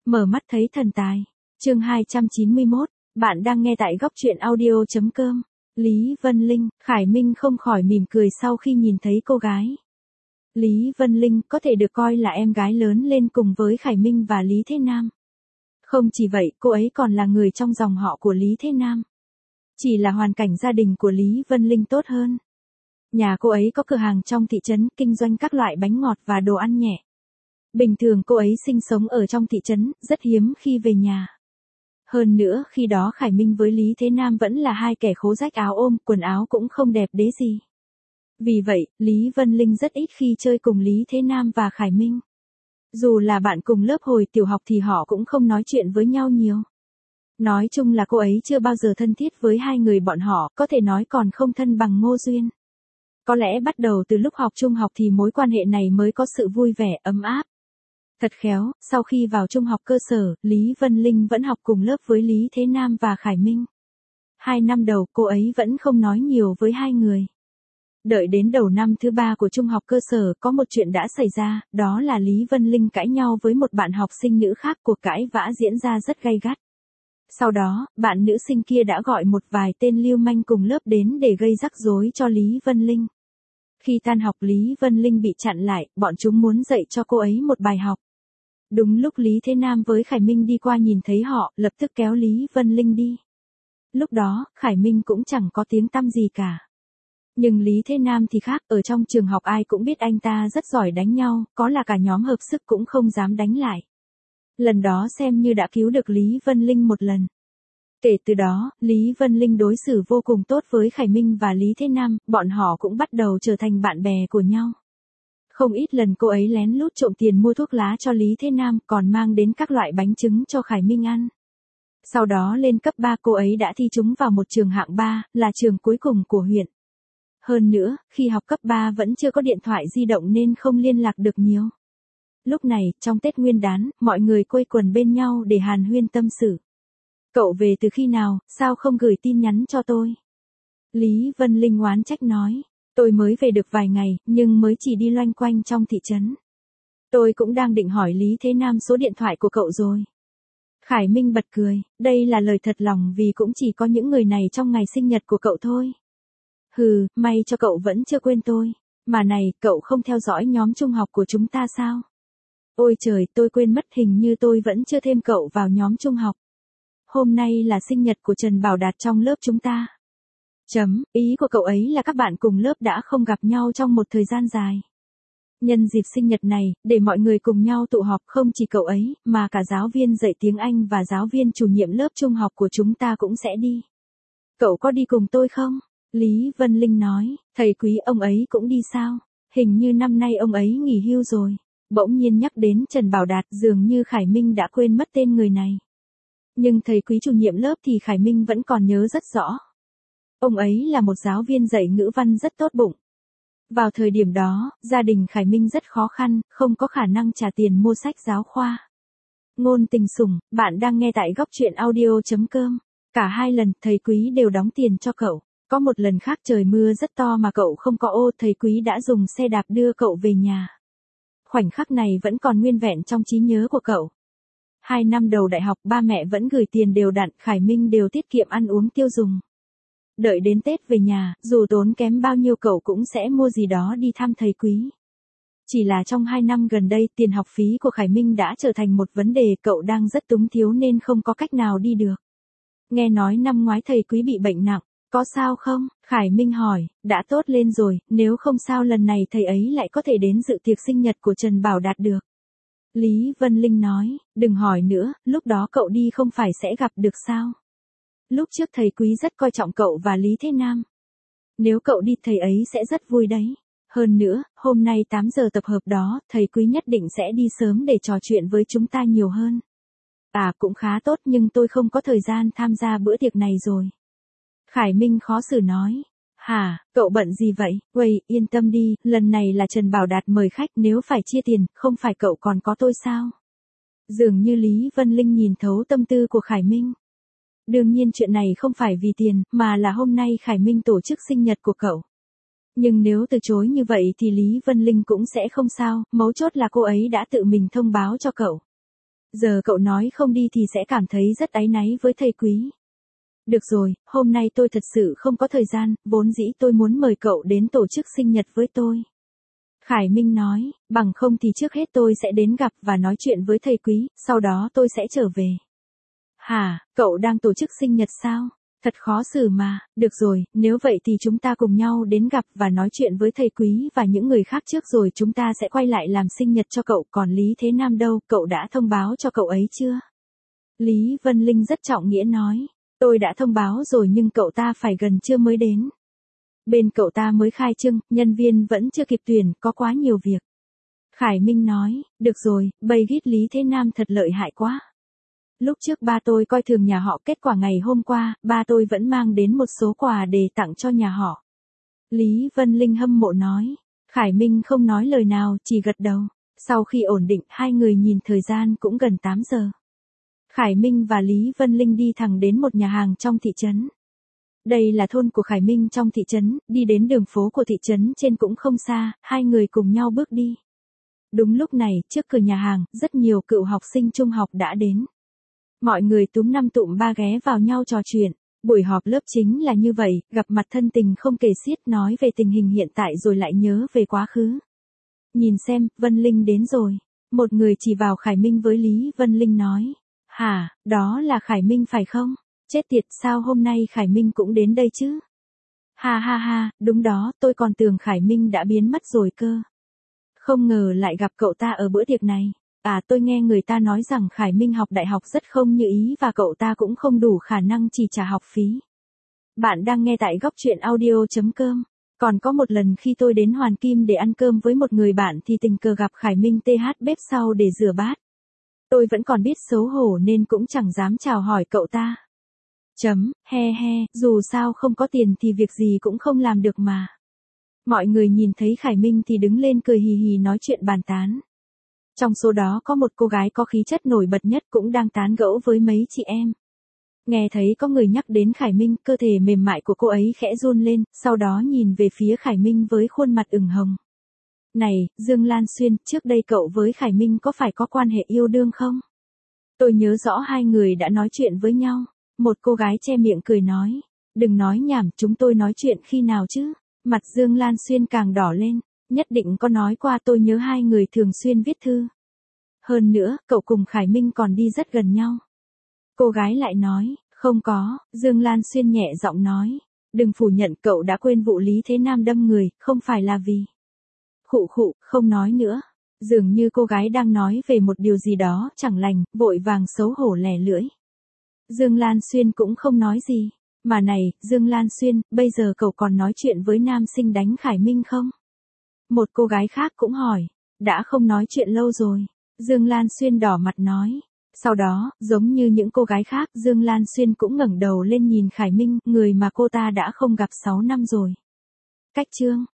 Mở mắt thấy thần tài. Chương 291, bạn đang nghe tại góc truyện audio.com. Lý Vân Linh, Khải Minh không khỏi mỉm cười sau khi nhìn thấy cô gái. Lý Vân Linh có thể được coi là em gái lớn lên cùng với Khải Minh và Lý Thế Nam. Không chỉ vậy, cô ấy còn là người trong dòng họ của Lý Thế Nam. Chỉ là hoàn cảnh gia đình của Lý Vân Linh tốt hơn. Nhà cô ấy có cửa hàng trong thị trấn, kinh doanh các loại bánh ngọt và đồ ăn nhẹ. Bình thường cô ấy sinh sống ở trong thị trấn, rất hiếm khi về nhà. Hơn nữa, khi đó Khải Minh với Lý Thế Nam vẫn là hai kẻ khố rách áo ôm, quần áo cũng không đẹp đẽ gì. Vì vậy, Lý Vân Linh rất ít khi chơi cùng Lý Thế Nam và Khải Minh. Dù là bạn cùng lớp hồi tiểu học thì họ cũng không nói chuyện với nhau nhiều. Nói chung là cô ấy chưa bao giờ thân thiết với hai người bọn họ, có thể nói còn không thân bằng Ngô Duyên. Có lẽ bắt đầu từ lúc học trung học thì mối quan hệ này mới có sự vui vẻ, ấm áp. Thật khéo, sau khi vào trung học cơ sở, Lý Vân Linh vẫn học cùng lớp với Lý Thế Nam và Khải Minh. 2 năm đầu cô ấy vẫn không nói nhiều với hai người. Đợi đến đầu năm thứ 3 của trung học cơ sở, có một chuyện đã xảy ra, đó là Lý Vân Linh cãi nhau với một bạn học sinh nữ khác, cuộc cãi vã diễn ra rất gay gắt. Sau đó, bạn nữ sinh kia đã gọi một vài tên lưu manh cùng lớp đến để gây rắc rối cho Lý Vân Linh. Khi tan học Lý Vân Linh bị chặn lại, bọn chúng muốn dạy cho cô ấy một bài học. Đúng lúc Lý Thế Nam với Khải Minh đi qua nhìn thấy họ, lập tức kéo Lý Vân Linh đi. Lúc đó, Khải Minh cũng chẳng có tiếng tăm gì cả. Nhưng Lý Thế Nam thì khác, ở trong trường học ai cũng biết anh ta rất giỏi đánh nhau, có là cả nhóm hợp sức cũng không dám đánh lại. Lần đó xem như đã cứu được Lý Vân Linh một lần. Kể từ đó, Lý Vân Linh đối xử vô cùng tốt với Khải Minh và Lý Thế Nam, bọn họ cũng bắt đầu trở thành bạn bè của nhau. Không ít lần cô ấy lén lút trộm tiền mua thuốc lá cho Lý Thế Nam, còn mang đến các loại bánh trứng cho Khải Minh ăn. Sau đó lên cấp 3 cô ấy đã thi trúng vào một trường hạng 3, là trường cuối cùng của huyện. Hơn nữa, khi học cấp 3 vẫn chưa có điện thoại di động nên không liên lạc được nhiều. Lúc này, trong Tết Nguyên đán, mọi người quây quần bên nhau để hàn huyên tâm sự. Cậu về từ khi nào, sao không gửi tin nhắn cho tôi? Lý Vân Linh oán trách nói. Tôi mới về được vài ngày, nhưng mới chỉ đi loanh quanh trong thị trấn. Tôi cũng đang định hỏi Lý Thế Nam số điện thoại của cậu rồi. Khải Minh bật cười, đây là lời thật lòng vì cũng chỉ có những người này trong ngày sinh nhật của cậu thôi. Hừ, may cho cậu vẫn chưa quên tôi. Mà này, cậu không theo dõi nhóm trung học của chúng ta sao? Ôi trời, tôi quên mất, hình như tôi vẫn chưa thêm cậu vào nhóm trung học. Hôm nay là sinh nhật của Trần Bảo Đạt trong lớp chúng ta. Ý của cậu ấy là các bạn cùng lớp đã không gặp nhau trong một thời gian dài. Nhân dịp sinh nhật này, để mọi người cùng nhau tụ họp, không chỉ cậu ấy, mà cả giáo viên dạy tiếng Anh và giáo viên chủ nhiệm lớp trung học của chúng ta cũng sẽ đi. Cậu có đi cùng tôi không? Lý Vân Linh nói, thầy Quý ông ấy cũng đi sao? Hình như năm nay ông ấy nghỉ hưu rồi. Bỗng nhiên nhắc đến Trần Bảo Đạt, dường như Khải Minh đã quên mất tên người này. Nhưng thầy Quý chủ nhiệm lớp thì Khải Minh vẫn còn nhớ rất rõ. Ông ấy là một giáo viên dạy ngữ văn rất tốt bụng. Vào thời điểm đó, gia đình Khải Minh rất khó khăn, không có khả năng trả tiền mua sách giáo khoa. Ngôn tình sủng, bạn đang nghe tại góc truyện audio.com. Cả hai lần, thầy Quý đều đóng tiền cho cậu. Có một lần khác trời mưa rất to mà cậu không có ô, thầy Quý đã dùng xe đạp đưa cậu về nhà. Khoảnh khắc này vẫn còn nguyên vẹn trong trí nhớ của cậu. 2 năm đầu đại học, ba mẹ vẫn gửi tiền đều đặn, Khải Minh đều tiết kiệm ăn uống tiêu dùng. Đợi đến Tết về nhà, dù tốn kém bao nhiêu cậu cũng sẽ mua gì đó đi thăm thầy Quý. Chỉ là trong 2 năm gần đây, tiền học phí của Khải Minh đã trở thành một vấn đề, cậu đang rất túng thiếu nên không có cách nào đi được. Nghe nói năm ngoái thầy Quý bị bệnh nặng, có sao không? Khải Minh hỏi, đã tốt lên rồi, nếu không sao lần này thầy ấy lại có thể đến dự tiệc sinh nhật của Trần Bảo Đạt được. Lý Vân Linh nói, đừng hỏi nữa, lúc đó cậu đi không phải sẽ gặp được sao? Lúc trước thầy Quý rất coi trọng cậu và Lý Thế Nam. Nếu cậu đi thầy ấy sẽ rất vui đấy. Hơn nữa, hôm nay 8 giờ tập hợp đó, thầy Quý nhất định sẽ đi sớm để trò chuyện với chúng ta nhiều hơn. À cũng khá tốt nhưng tôi không có thời gian tham gia bữa tiệc này rồi. Khải Minh khó xử nói. Hả, cậu bận gì vậy? Uầy, yên tâm đi, lần này là Trần Bảo Đạt mời khách, nếu phải chia tiền, không phải cậu còn có tôi sao? Dường như Lý Vân Linh nhìn thấu tâm tư của Khải Minh. Đương nhiên chuyện này không phải vì tiền, mà là hôm nay Khải Minh tổ chức sinh nhật của cậu. Nhưng nếu từ chối như vậy thì Lý Vân Linh cũng sẽ không sao, mấu chốt là cô ấy đã tự mình thông báo cho cậu. Giờ cậu nói không đi thì sẽ cảm thấy rất áy náy với thầy Quý. Được rồi, hôm nay tôi thật sự không có thời gian, vốn dĩ tôi muốn mời cậu đến tổ chức sinh nhật với tôi. Khải Minh nói, bằng không thì trước hết tôi sẽ đến gặp và nói chuyện với thầy Quý, sau đó tôi sẽ trở về. Hả, cậu đang tổ chức sinh nhật sao? Thật khó xử mà, được rồi, nếu vậy thì chúng ta cùng nhau đến gặp và nói chuyện với thầy Quý và những người khác trước rồi chúng ta sẽ quay lại làm sinh nhật cho cậu, còn Lý Thế Nam đâu, cậu đã thông báo cho cậu ấy chưa? Lý Vân Linh rất trọng nghĩa nói, tôi đã thông báo rồi nhưng cậu ta phải gần trưa mới đến. Bên cậu ta mới khai trương, nhân viên vẫn chưa kịp tuyển, có quá nhiều việc. Khải Minh nói, được rồi, bầy ghít Lý Thế Nam thật lợi hại quá. Lúc trước ba tôi coi thường nhà họ, kết quả ngày hôm qua, ba tôi vẫn mang đến một số quà để tặng cho nhà họ. Lý Vân Linh hâm mộ nói. Khải Minh không nói lời nào, chỉ gật đầu. Sau khi ổn định, hai người nhìn thời gian cũng gần 8 giờ. Khải Minh và Lý Vân Linh đi thẳng đến một nhà hàng trong thị trấn. Đây là thôn của Khải Minh trong thị trấn, đi đến đường phố của thị trấn trên cũng không xa, hai người cùng nhau bước đi. Đúng lúc này, trước cửa nhà hàng, rất nhiều cựu học sinh trung học đã đến. Mọi người túm năm tụm ba ghé vào nhau trò chuyện. Buổi họp lớp chính là như vậy, gặp mặt thân tình không kể xiết, nói về tình hình hiện tại rồi lại nhớ về quá khứ. Nhìn xem, Vân Linh đến rồi. Một người chỉ vào Khải Minh với Lý Vân Linh nói. Hả, đó là Khải Minh phải không? Chết tiệt, sao hôm nay Khải Minh cũng đến đây chứ? Ha ha ha, đúng đó, tôi còn tưởng Khải Minh đã biến mất rồi cơ. Không ngờ lại gặp cậu ta ở bữa tiệc này. À, tôi nghe người ta nói rằng Khải Minh học đại học rất không như ý và cậu ta cũng không đủ khả năng chi trả học phí. Bạn đang nghe tại góc truyện audio.com. Còn có một lần khi tôi đến Hoàn Kim để ăn cơm với một người bạn thì tình cờ gặp Khải Minh TH bếp sau để rửa bát. Tôi vẫn còn biết xấu hổ nên cũng chẳng dám chào hỏi cậu ta. He he, dù sao không có tiền thì việc gì cũng không làm được mà. Mọi người nhìn thấy Khải Minh thì đứng lên cười hì hì nói chuyện bàn tán. Trong số đó có một cô gái có khí chất nổi bật nhất cũng đang tán gẫu với mấy chị em. Nghe thấy có người nhắc đến Khải Minh, cơ thể mềm mại của cô ấy khẽ run lên, sau đó nhìn về phía Khải Minh với khuôn mặt ửng hồng. Này, Dương Lan Xuyên, trước đây cậu với Khải Minh có phải có quan hệ yêu đương không? Tôi nhớ rõ hai người đã nói chuyện với nhau. Một cô gái che miệng cười nói. Đừng nói nhảm, chúng tôi nói chuyện khi nào chứ? Mặt Dương Lan Xuyên càng đỏ lên. Nhất định có nói qua, tôi nhớ hai người thường xuyên viết thư. Hơn nữa, cậu cùng Khải Minh còn đi rất gần nhau. Cô gái lại nói, không có, Dương Lan Xuyên nhẹ giọng nói. Đừng phủ nhận, cậu đã quên vụ Lý Thế Nam đâm người, không phải là vì. Khụ khụ, không nói nữa. Dường như cô gái đang nói về một điều gì đó chẳng lành, vội vàng xấu hổ lẻ lưỡi. Dương Lan Xuyên cũng không nói gì. Mà này, Dương Lan Xuyên, bây giờ cậu còn nói chuyện với nam sinh đánh Khải Minh không? Một cô gái khác cũng hỏi. Đã không nói chuyện lâu rồi. Dương Lan Xuyên đỏ mặt nói. Sau đó, giống như những cô gái khác, Dương Lan Xuyên cũng ngẩng đầu lên nhìn Khải Minh, người mà cô ta đã không gặp 6 năm rồi. Cách chương